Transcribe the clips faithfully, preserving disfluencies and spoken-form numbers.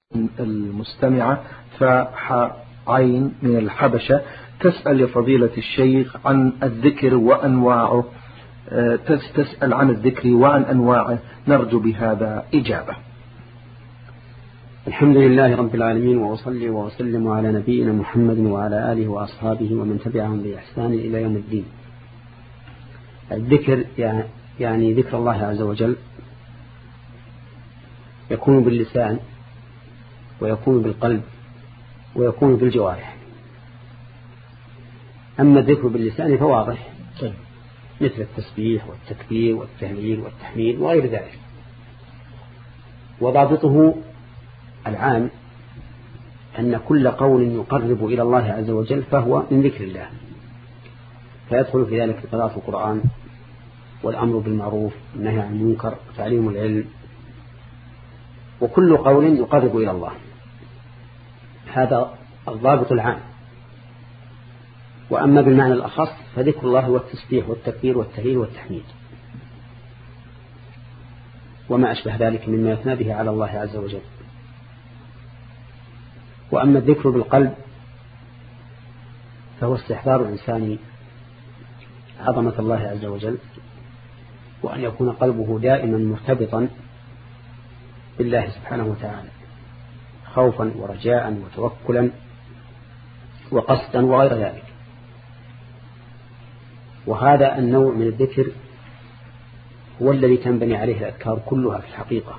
المستمعة فعين من الحبشة تسأل لفضيلة الشيخ عن الذكر وأنواعه، تسأل عن الذكر وعن أنواعه، نرجو بهذا إجابة. الحمد لله رب العالمين، وأصلي وأسلم على نبينا محمد وعلى آله وأصحابه ومن تبعهم بإحسان إلى يوم الدين. الذكر يعني ذكر الله عز وجل يكون باللسان ويكون بالقلب ويكون بالجوارح. أما الذكر باللسان فواضح مثل التسبيح والتكبير والتهليل والتحميد وغير ذلك، وضابطه العام أن كل قول يقرب إلى الله عز وجل فهو من ذكر الله، فيدخل في ذلك قراءة القرآن والأمر بالمعروف والنهي عن المنكر وتعليم العلم، وكل قول يقرب إلى الله، هذا الضابط العام. وأما بالمعنى الأخص فذكر الله هو التسبيح والتكبير والتهليل والتحميد وما أشبه ذلك مما يثنى به على الله عز وجل. وأما الذكر بالقلب فهو استحضار الإنسان عظمة الله عز وجل، وأن يكون قلبه دائما مرتبطا بالله سبحانه وتعالى، خوفا ورجاء وتوكلا وقصدا وغير ذلك. وهذا النوع من الذكر هو الذي تنبني عليه الأذكار كلها في الحقيقة،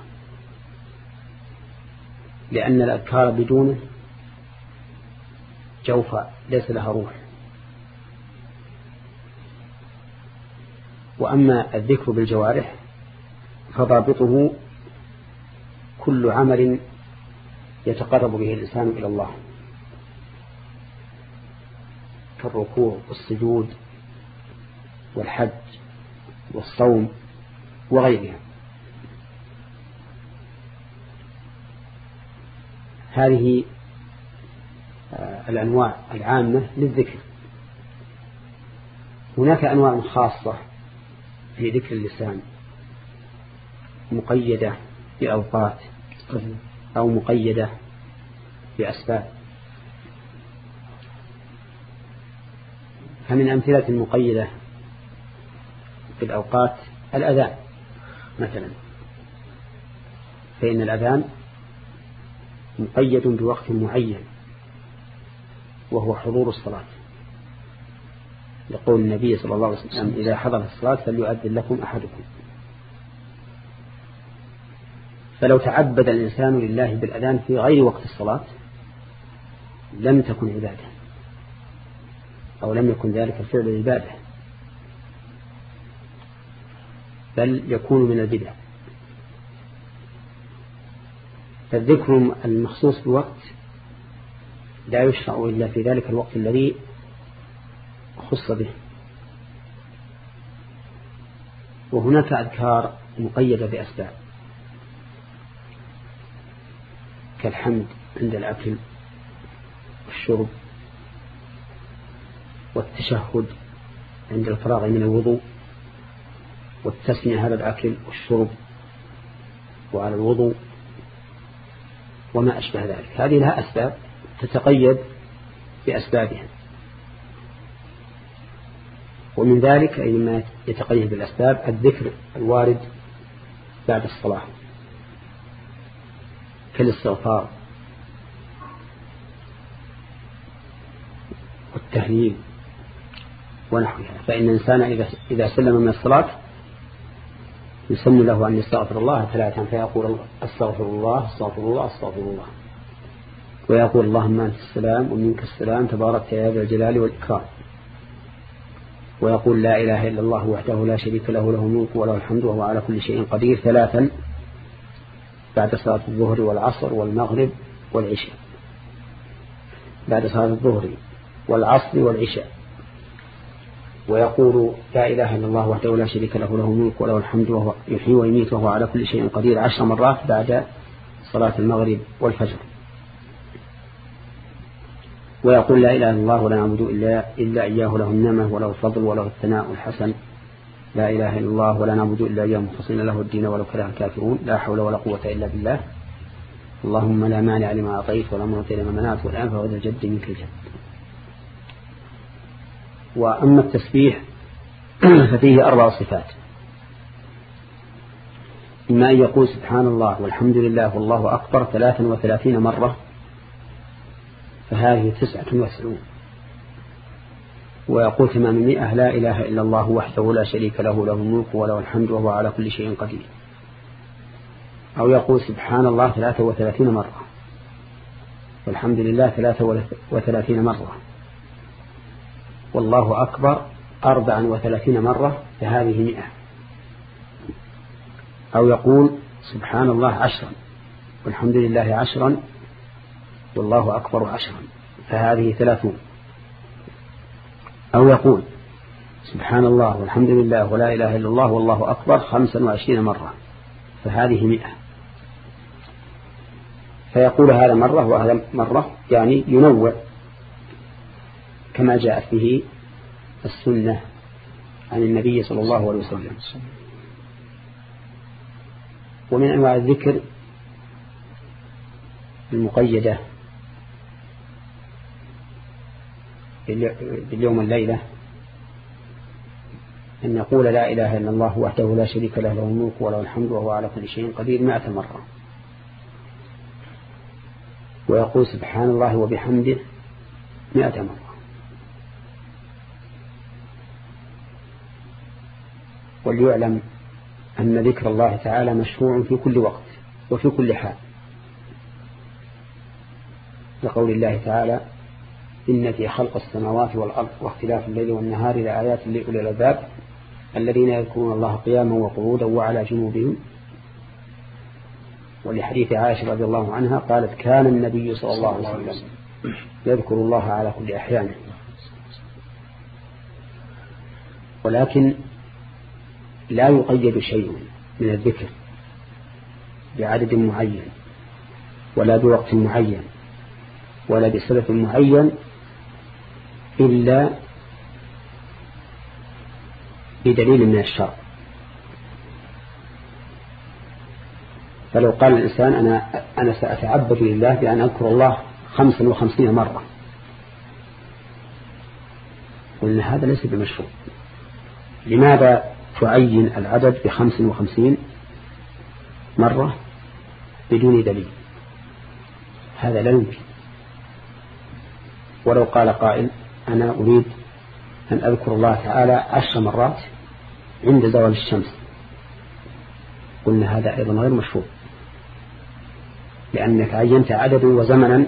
لأن الأذكار بدونه جوفا ليس لها روح. وأما الذكر بالجوارح فضابطه كل عمل يتقرب به الإنسان إلى الله كالركوع والسجود والحج والصوم وغيرها. هذه الأنواع العامة للذكر. هناك أنواع خاصة في ذكر اللسان مقيدة بأوقات أو مقيدة بأسباب. فمن أمثلة المقيدة بالأوقات الأذان مثلا، فإن الأذان مقيد بوقت معين وهو حضور الصلاة، يقول النبي صلى الله عليه وسلم إذا حضر الصلاة فليؤذن لكم أحدكم. فلو تعبد الإنسان لله بالأذان في غير وقت الصلاة لم تكن عبادة، أو لم يكن ذلك الفعل عبادة، بل يكون من البدع. فالذكر المخصوص بوقت لا يشرع إلا في ذلك الوقت الذي خص به. وهناك أذكار مقيدة بأسباب كالحمد عند الأكل والشرب، والتشهد عند الفراغ من الوضوء، والتسمية على الأكل والشرب وعلى الوضوء وما أشبه ذلك. هذه لها أسباب تتقيد بأسبابها، ومن ذلك أي ما يتقيد بالأسباب الذكر الوارد بعد الصلاة كالاستغفار والتهليل ونحوها. فإن الإنسان إذا سلم من الصلاة يسمى له أن يستغفر الله ثلاثا، فيقول استغفر الله استغفر الله استغفر الله، ويقول اللهم أنت السلام ومنك السلام تبارك يا ذا الجلال والإكرام، ويقول لا إله إلا الله وحده لا شريك له له الملك وله الحمد وهو على كل شيء قدير ثلاثا بعد صلاة الظهر والعصر والمغرب والعشاء، بعد صلاة الظهر والعصر والعشاء. ويقول لا إله إلا الله وحده لا شريك له له الملك وله الحمد وهو يحيي ويميت وهو على كل شيء قدير عشر مرات بعد صلاة المغرب والفجر. ويقول لا إله إلا الله ولا نعبد إلا, إلا إياه له النعمة وله الفضل وله الثناء الحسن، لا إله إلا الله ولا نعبد إلا إياه مخلصين له الدين ولو كره الكافرون، لا حول ولا قوة إلا بالله. اللهم لا مانع لما أعطيت ولا معطي لما منعت ولا ينفع ذا الجد منك الجد. وأما التسبيح ففيه أربع صفات: إما أن يقول سبحان الله والحمد لله والله أكبر ثلاثا وثلاثين مرة، فهذه تسعة وتسعون، ويقول ثمانمائة لا إله إلا الله وحده لا شريك له له الملك وله الحمد وهو على كل شيء قدير. أو يقول سبحان الله ثلاثة وثلاثين مرة والحمد لله ثلاثة وثلاثين مرة والله أكبر أربعا وثلاثين مرة، فهذه مئة. أو يقول سبحان الله عشرا والحمد لله عشرا والله أكبر عشرا، فهذه ثلاثون. أو يقول سبحان الله والحمد لله ولا إله إلا الله والله أكبر خمسا وعشرين مرة، فهذه مئة. فيقول هذا مرة وهذا مرة، يعني ينوع كما جاءت به السنة عن النبي صلى الله عليه وسلم. ومن أنواع الذكر المقيدة باليوم والليلة أن يقول لا إله إلا الله وحده لا شريك له له الملك وله الحمد وهو على كل شيء قدير مئة مرة، ويقول سبحان الله وبحمده مئة مرة. وليعلم أن ذكر الله تعالى مشروع في كل وقت وفي كل حال، لقول الله تعالى إن في خلق السماوات والأرض واختلاف الليل والنهار لآيات لأولي الألباب الذين يذكرون الله قياما وقعودا وعلى جنوبهم. ولحديث عائشة رضي الله عنها قالت كان النبي صلى الله عليه وسلم يذكر الله على كل أحيان. ولكن لا يقيد شيء من الذكر بعدد معين ولا بوقت معين ولا بسبب معين إلا بدليل من الشرع. فلو قال الإنسان أنا, أنا سأتعبد لله بأن أذكر الله خمسا وخمسين مرة، قلنا هذا ليس بمشروع. لماذا تعين العدد بخمس وخمسين مرة بدون دليل؟ هذا لا يمكن. ولو قال قائل أنا أريد أن أذكر الله تعالى عشر مرات عند زوال الشمس، قلنا هذا أيضا غير مشروع، لأنك عينت عددا وزمنا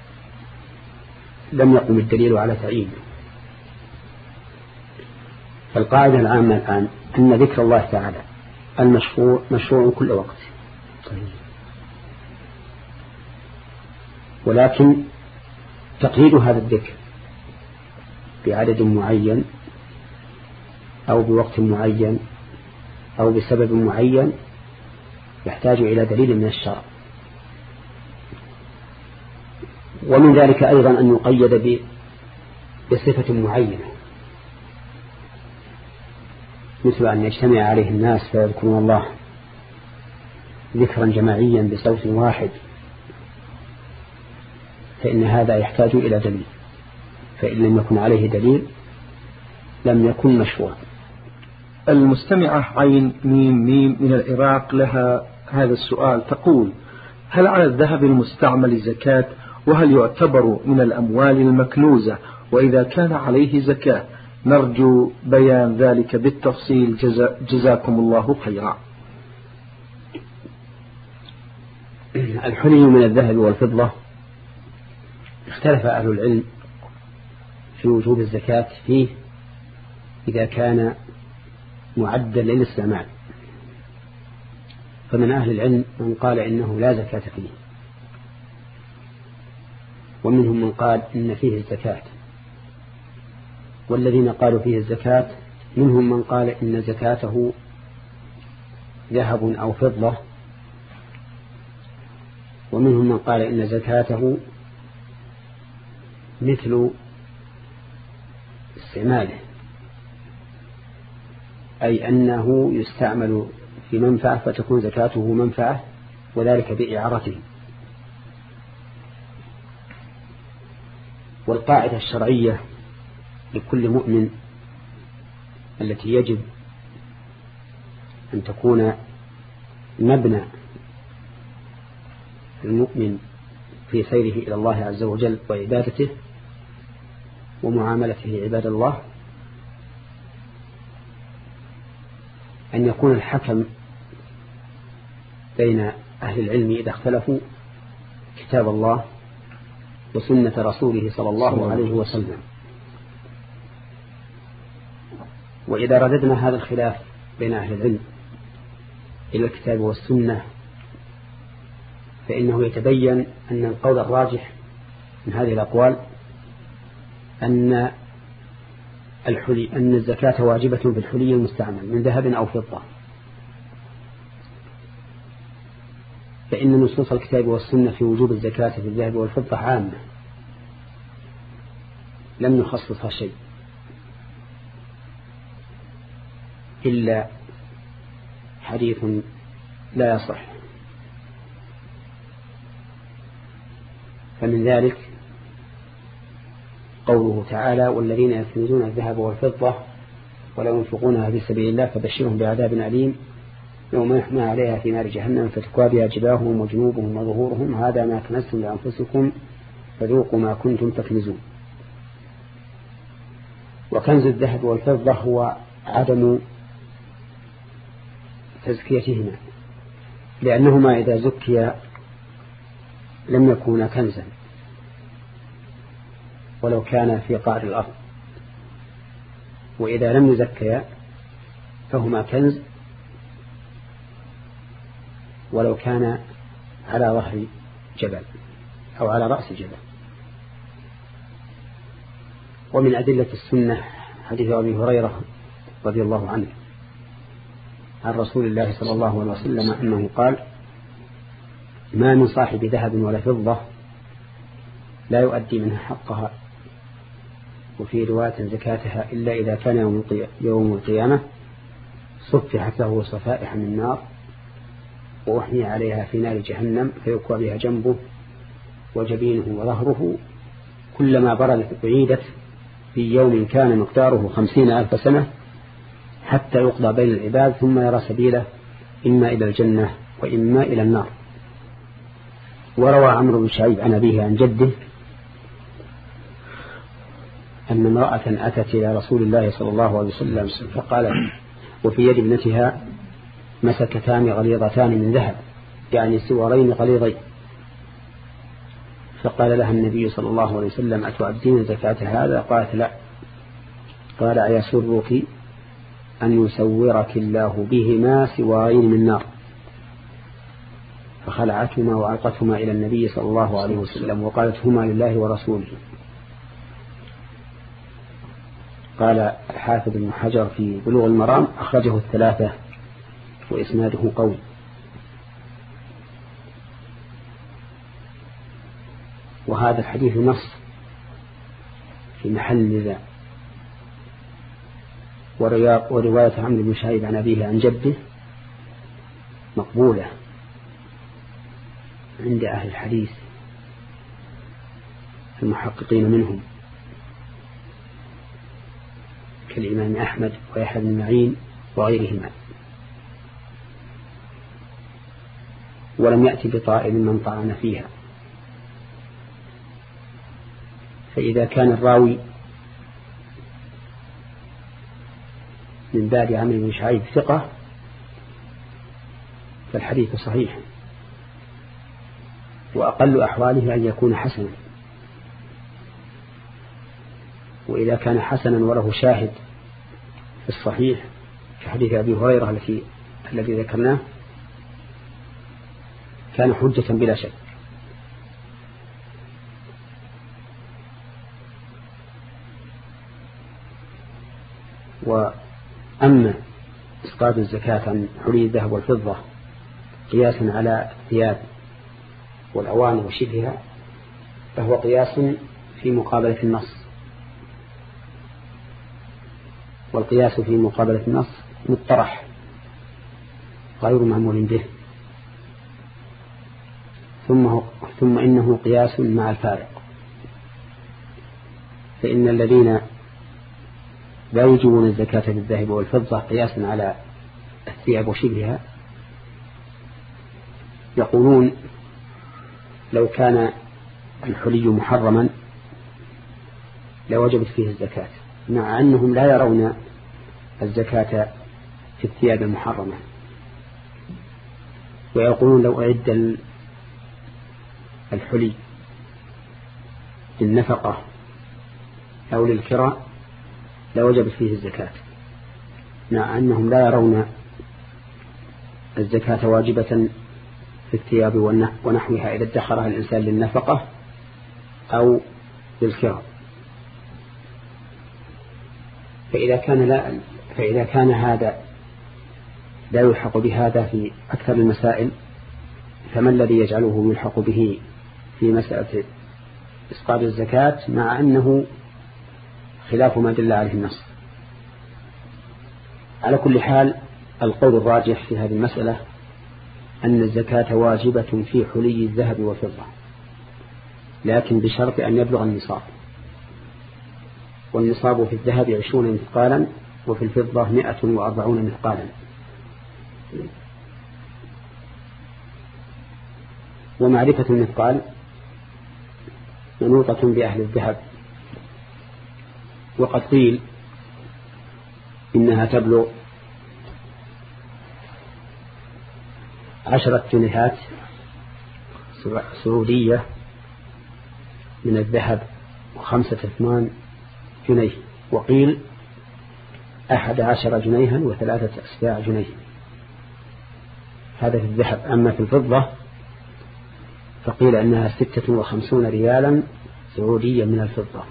لم يقم الدليل على تعيينه. فالقاعدة العامة الآن أن ذكر الله تعالى المشروع مشروع كل وقت، ولكن تقييد هذا الذكر بعدد معين أو بوقت معين أو بسبب معين يحتاج إلى دليل من الشرع. ومن ذلك أيضا أن يقيد بصفة معينة، مثل أن يجتمع عليه الناس فيذكرون الله ذكرا جماعيا بصوت واحد، فإن هذا يحتاج إلى دليل، فإن لم يكن عليه دليل لم يكن مشروعا. المستمعة عين ميم ميم من العراق لها هذا السؤال، تقول: هل على الذهب المستعمل زكاة؟ وهل يعتبر من الأموال المكنوزة؟ وإذا كان عليه زكاة نرجو بيان ذلك بالتفصيل جزا جزاكم الله خيرا. الحلي من الذهب والفضة اختلف أهل العلم في وجوب الزكاة فيه إذا كان معدا للاستعمال، فمن أهل العلم من قال إنه لا زكاة فيه، ومنهم من قال إن فيه الزكاة، والذين قالوا فيه الزكاة منهم من قال إن زكاته ذهب أو فضة، ومنهم من قال إن زكاته مثل استعماله، أي أنه يستعمل في منفعة فتكون زكاته منفعة، وذلك بإعارته. والقاعدة الشرعية لكل مؤمن التي يجب أن تكون مبنى المؤمن في سيره إلى الله عز وجل وعبادته ومعاملته عباد الله أن يكون الحكم بين أهل العلم إذا اختلفوا كتاب الله وسنة رسوله صلى الله عليه وسلم. وإذا رددنا هذا الخلاف بين أهل العلم إلى الكتاب والسنة فإنه يتبين أن القول الراجح من هذه الأقوال أن الحلي أن الزكاة واجبة في الحلي المستعمل من ذهب أو فضة، فإن نصوص الكتاب والسنة في وجوب الزكاة في الذهب والفضة عامة لم يخصصها شيء إلا حديث لا يصح. فمن ذلك قوله تعالى: والذين يكنزون الذهب والفضة ولا ينفقونها في سبيل الله فبشرهم بعذاب أليم يوم يحمى عليها في نار جهنم فتكوى بها جباههم وجنوبهم وظهورهم هذا ما كنزتم لأنفسكم فذوقوا ما كنتم تكنزون. وكنز الذهب والفضة هو عدم تزكيتهما، لأنهما إذا زكيا لم يكونا كنزا ولو كان في قعر الأرض، وإذا لم يزكيا فهما كنز ولو كان على ظهر جبل أو على رأس جبل. ومن أدلة السنة حديث أبي هريرة رضي الله عنه عن رسول الله صلى الله عليه وسلم أنه قال: ما من صاحب ذهب ولا فضة لا يؤدي منها حقها وفي رواية زكاتها إلا إذا كان يوم القيامة صفحت له صفائح من نار وأحمي عليها في نار جهنم فيكوى بها جنبه وجبينه وظهره كلما بردت أعيدت في يوم كان مقداره خمسين ألف سنة حتى يقضى بين العباد ثم يرى سبيله إما إلى الجنة وإما إلى النار. وروى عمرو بن شعيب عن أبيه عن جده أن امرأة أتت إلى رسول الله صلى الله عليه وسلم فقالت وفي يد ابنتها مسكتان غليظتان من ذهب يعني سوارين غليظين، فقال لها النبي صلى الله عليه وسلم: أتؤدين زكاة هذا؟ قالت: لا. قال: أيسرك أن يسورك الله بهما سوارين من نار؟ فخلعتهما وألقتهما إلى النبي صلى الله عليه وسلم وقالت: هما لله ورسوله. قال الحافظ ابن حجر في بلوغ المرام: أخرجه الثلاثة وإسناده قوي. وهذا الحديث نص في محل النزاع. ورواية عمرو بن شعيب عن أبيه عن جده مقبولة عند أهل الحديث المحققين منهم كالإمام أحمد ويحيى بن معين وغيرهما، ولم يأتي بطائل من طعن فيها. فإذا كان الراوي من بعد عمرو بن شعيب ثقة فالحديث صحيح، وأقل أحواله أن يكون حسنا. وإذا كان حسنا وله شاهد في الصحيح كحديث أبي هريرة التي الذي ذكرناه كان حجة بلا شك. وأما إسقاط الزكاة عن حلي الذهب والفضة قياسا على الثياب والأواني وشبهها فهو قياس في مقابلة النص، والقياس في مقابلة النص مطرح غير معمول به، ثم, ثم إنه قياس مع الفارق. فإن الذين لا يجبون الزكاة بالذهب والفضة قياسا على الثياب وشبهها يقولون لو كان الحلي محرما لوجبت فيه الزكاة، مع أنهم لا يرون الزكاة في الثياب المحرمة، ويقولون لو أعد الحلي للنفقة أو للكراء لوجبت فيه الزكاة، مع أنهم لا يرون الزكاة واجبة في الثياب ونحوها إذا ادخرها الإنسان للنفقة أو للكراء. فإذا كان لا فإذا كان هذا لا يلحق بهذا في أكثر المسائل، فما الذي يجعله يلحق به في مسألة إسقاط الزكاة مع أنه خلاف ما دل عليه النص؟ على كل حال القول الراجح في هذه المسألة أن الزكاة واجبة في حلي الذهب والفضة، لكن بشرط أن يبلغ النصاب، والنصاب في الذهب عشرون مثقالا وفي الفضة مئة وأربعون مثقالا. ومعرفة المثقال منوطة بأهل الذهب، وقد قيل إنها تبلغ عشرة جنيهات سعودية من الذهب وخمسة اثمان جنيه، وقيل أحد عشر جنيها وثلاثة أسباع جنيه، هذا في الذهب. أما في الفضة فقيل أنها ستة وخمسون ريالا سعوديا من الفضة،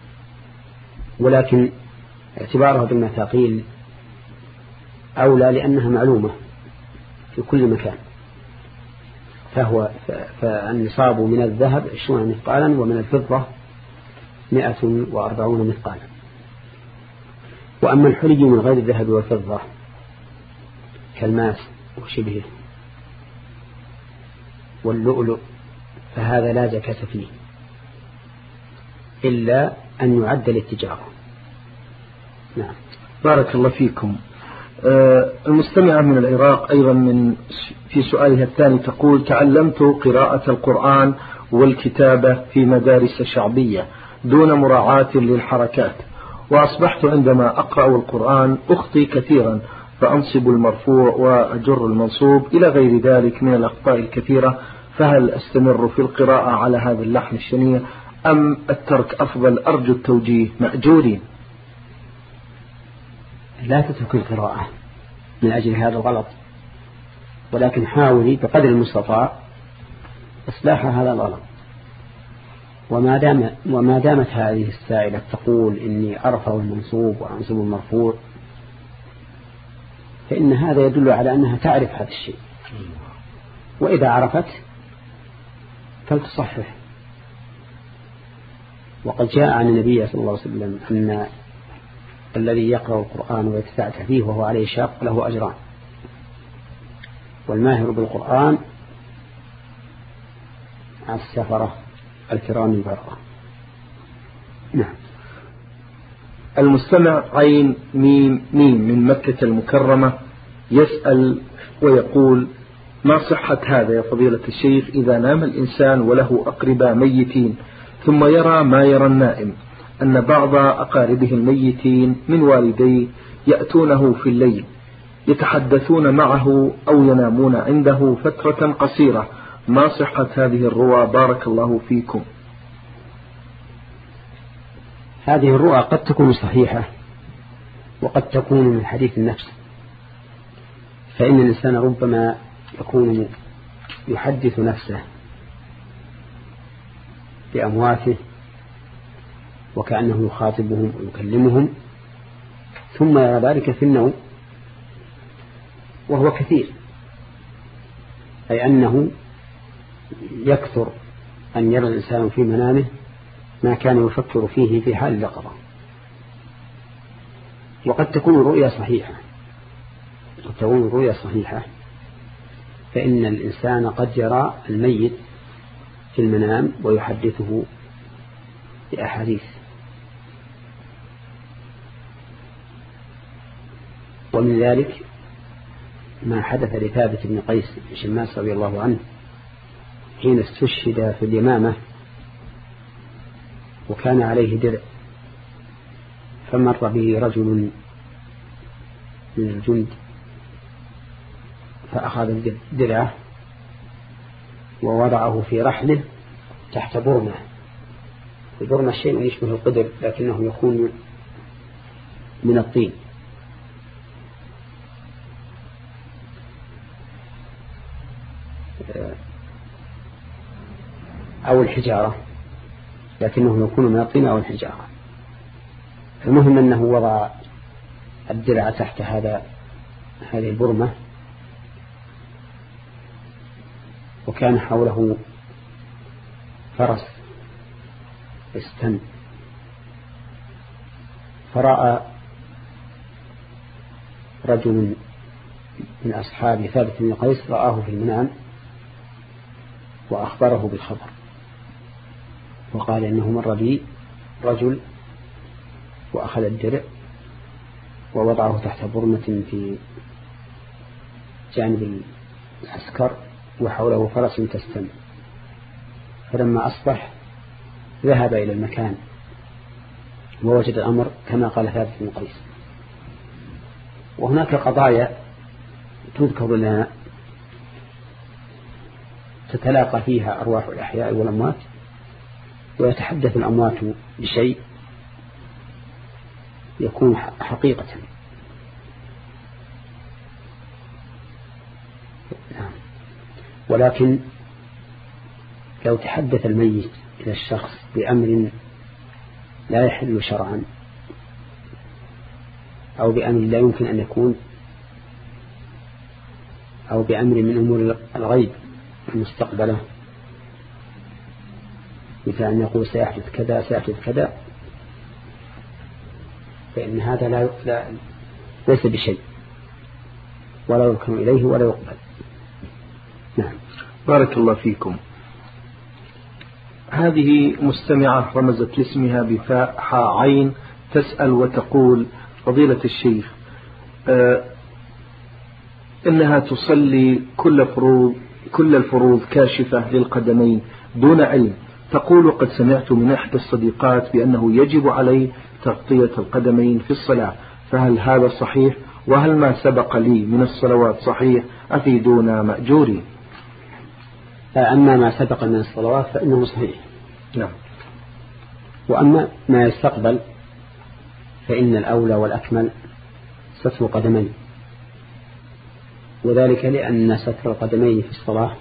ولكن اعتبارها بالمثاقيل أولى لأنها معلومة في كل مكان، فهو فالنصاب من الذهب عشرون مثقالا ومن الفضة مئة وأربعون مثقالا. وأما الحلي من غير الذهب والفضة كالماس وشبهه واللؤلؤ فهذا لا زكاة فيه إلا أن يعد للتجارة. نعم. بارك الله فيكم. آه المستمعة من العراق أيضا من في سؤالها الثاني تقول: تعلمت قراءة القرآن والكتابة في مدارس شعبية دون مراعاة للحركات، وأصبحت عندما أقرأ القرآن أخطي كثيرا، فأنصب المرفوع وأجر المنصوب إلى غير ذلك من الأخطاء الكثيرة، فهل أستمر في القراءة على هذا اللحن الشنيع أم الترك أفضل؟ أرجو التوجيه مأجورين. لا تترك القراءة من أجل هذا الغلط، ولكن حاولي بقدر المستطاع إصلاح هذا الغلط. وما دام وما دامت هذه السائلة تقول إني أرفع المنصوب وأنصب المرفوع، فإن هذا يدل على أنها تعرف هذا الشيء، وإذا عرفت فلتصحح. وقد جاء عن النبي صلى الله عليه وسلم أن الذي يقرأ القرآن ويتتعتع فيه وهو عليه شاق له أجران، والماهر بالقرآن على السفرة الكرام البررة. نعم. المستمع عين ميم ميم من مكة المكرمة يسأل ويقول: ما صحة هذا يا فضيلة الشيخ إذا نام الإنسان وله أقرباء ميتين ثم يرى ما يرى النائم، أن بعض أقاربه الميتين من والديه يأتونه في الليل يتحدثون معه أو ينامون عنده فترة قصيرة، ما صحة هذه الرؤى بارك الله فيكم؟ هذه الرؤى قد تكون صحيحة وقد تكون من حديث النفس، فإن الإنسان ربما يكون يحدث نفسه بأمواته وكأنه يخاطبهم ويكلمهم، ثم يرى ذلك في النوم وهو كثير، أي أنه يكثر أن يرى الإنسان في منامه ما كان يفكر فيه في حال اليقظة. وقد تكون الرؤيا صحيحة قد تكون الرؤيا صحيحة فإن الإنسان قد يرى الميت في المنام ويحدثه بأحاديث ومن ذلك ما حدث لثابت بن قيس بن شماس رضي الله عنه حين استشهد في اليمامة وكان عليه درع، فمر به رجل من الجند فأخذ درعه ووضعه في رحله تحت برمة. البرمة شيء يشبه القدر لكنه يكون من الطين. أو الحجارة، لكنه يكون من الطين أو الحجارة. المهم أنه وضع الدرع تحت هذا هذه البرمة، وكان حوله فرس استن، فرأى رجل من أصحاب ثابت بن قيس رآه في المنام وأخبره بالخبر، وقال إنه مر بي رجل وأخذ الدرع ووضعه تحت برمة في جانب العسكر وحوله فرس تستن. فلما أصبح ذهب إلى المكان ووجد الأمر كما قال ثابت بن قيس. وهناك قضايا تذكر لنا تتلاقى فيها أرواح الأحياء والأموات، ويتحدث الأموات بشيء يكون حقيقة. ولكن لو تحدث الميت إلى الشخص بأمر لا يحل شرعا أو بأمر لا يمكن أن يكون، أو بأمر من أمور الغيب المستقبلة، مثل أن يقول سيحدث كذا سيحدث كذا، فإن هذا لا, لا ليس بشيء ولا يمكن إليه ولا يقبل. نعم. بارك الله فيكم. هذه مستمعة رمزت لاسمها بفاء حاء عين تسأل وتقول: فضيلة الشيخ، آه إنها تصلي كل فروض كل الفروض كاشفة للقدمين دون علم. تقول: قد سمعت من إحدى الصديقات بأنه يجب عليه تغطية القدمين في الصلاة، فهل هذا صحيح؟ وهل ما سبق لي من الصلوات صحيح؟ أفيدونا مأجورين. أما ما سبق من الصلوات فإنه صحيح. نعم. وأما ما يستقبل فإن الأولى والأكمل ستر القدمين، وذلك لأن ستر القدمين في الصلاة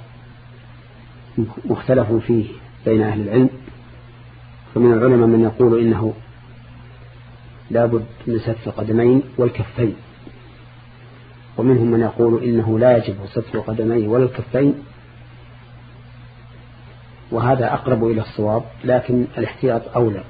مختلف فيه بين أهل العلم. فمن العلماء من يقول إنه لا بد من ستر القدمين والكفين، ومنهم من يقول إنه لا يجب ستر القدمين ولا الكفين، وهذا أقرب إلى الصواب، لكن الاحتياط أولى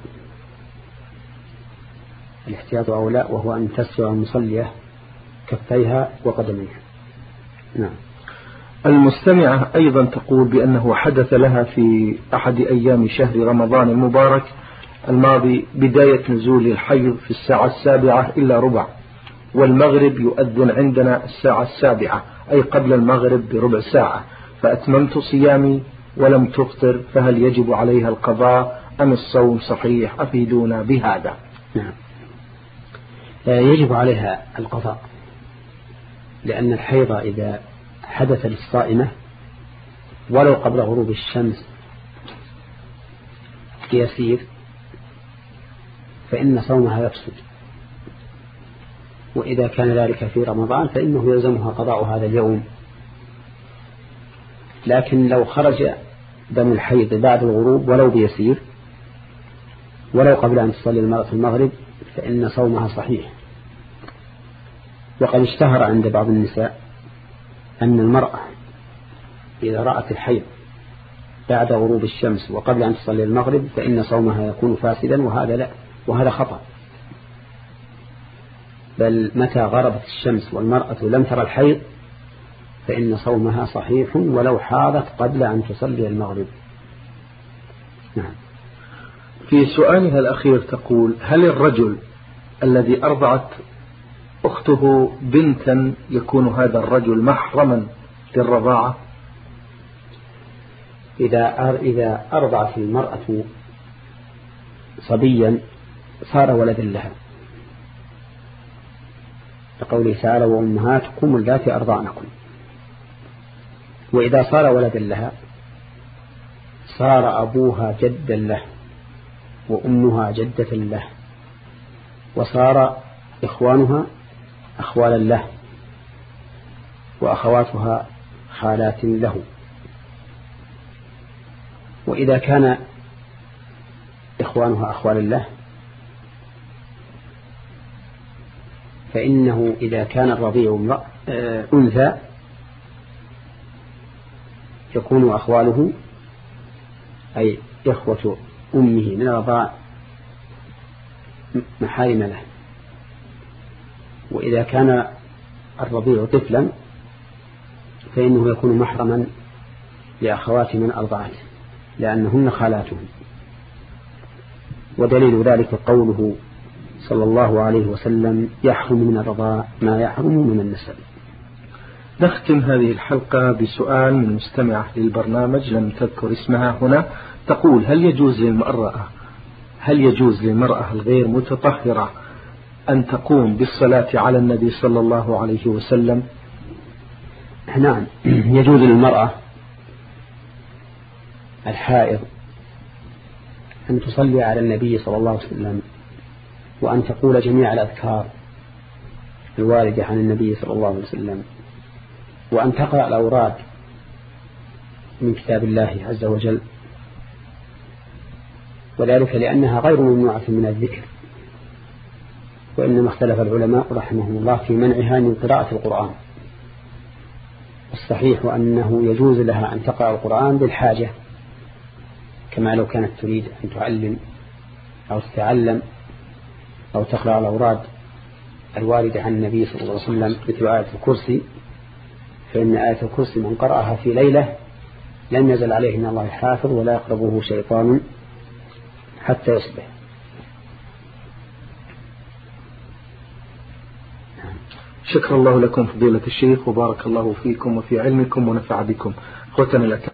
الاحتياط أولى وهو أن تستر المصلية كفيها وقدميها. نعم. المستمعة أيضا تقول بأنه حدث لها في أحد أيام شهر رمضان المبارك الماضي بداية نزول الحيض في الساعة السابعة إلا ربع، والمغرب يؤذن عندنا الساعة السابعة أي قبل المغرب بربع ساعة، فأتممت صيامي ولم تفطر، فهل يجب عليها القضاء أم الصوم صحيح؟ أفيدونا بهذا. نعم. يجب عليها القضاء، لأن الحيض إذا حدث للصائمة ولو قبل غروب الشمس يسير فإن صومها يفسد، وإذا كان ذلك في رمضان فإنه يلزمها قضاء هذا اليوم. لكن لو خرج دم الحيض بعد الغروب ولو بيسير ولو قبل أن تصلي المرأة المغرب فإن صومها صحيح. وقد اشتهر عند بعض النساء أن المرأة إذا رأت الحيض بعد غروب الشمس وقبل أن تصلي المغرب فإن صومها يكون فاسدا، وهذا لا، وهذا خطأ. بل متى غربت الشمس والمرأة لم ترى الحيض فإن صومها صحيح ولو حاضت قبل أن تصلي المغرب. نعم. في سؤالها الأخير تقول: هل الرجل الذي أرضعت أخته بنتا يكون هذا الرجل محرما للرضاعة؟ إذا إذا أرضعت المرأة صبيا صار ولدا لها، لقوله تعالى وأمهاتكم اللاتي أرضعنكم. وإذا صار ولدا لها صار أبوها جدا له وأمها جدة له، وصار إخوانها أخوالا له وأخواتها خالات له. وإذا كان إخوانها أخوالا له فإنه إذا كان الرضيع أنثى يكون أخواله أي إخوة أمه من الرضاع محارم له. وإذا كان الرضيع طفلا فإنه يكون محرما لأخوات من أرضعته لأنهن خالاته. ودليل ذلك قوله صلى الله عليه وسلم يحرم من الرضاع ما يحرم من النسب. نختم هذه الحلقة بسؤال من مستمعة للبرنامج لم تذكر اسمها هنا، تقول هل يجوز للمرأة هل يجوز للمرأة الغير متطهرة أن تقوم بالصلاة على النبي صلى الله عليه وسلم؟ نعم، يجوز للمرأة الحائض أن تصلي على النبي صلى الله عليه وسلم وأن تقول جميع الأذكار الواردة عن النبي صلى الله عليه وسلم وأن تقرأ الأوراد من كتاب الله عز وجل، وذلك لأنها غير ممنوعة من الذكر. وإنما اختلف العلماء رحمهم الله في منعها من قراءة القرآن. الصحيح أنه يجوز لها أن تقرأ القرآن بالحاجة كما لو كانت تريد أن تعلم أو تتعلم أو تقرأ الأوراد الواردة عن النبي صلى الله عليه وسلم مثل آية الكرسي، فإن آية الكرسي من قرأها في ليلة لم يزل عليه من الله حافظ ولا يقربه شيطان حتى يصبح. شكر الله لكم فضيلة الشيخ وبارك الله فيكم وفي علمكم ونفع بكم. أخوتنا الأكارم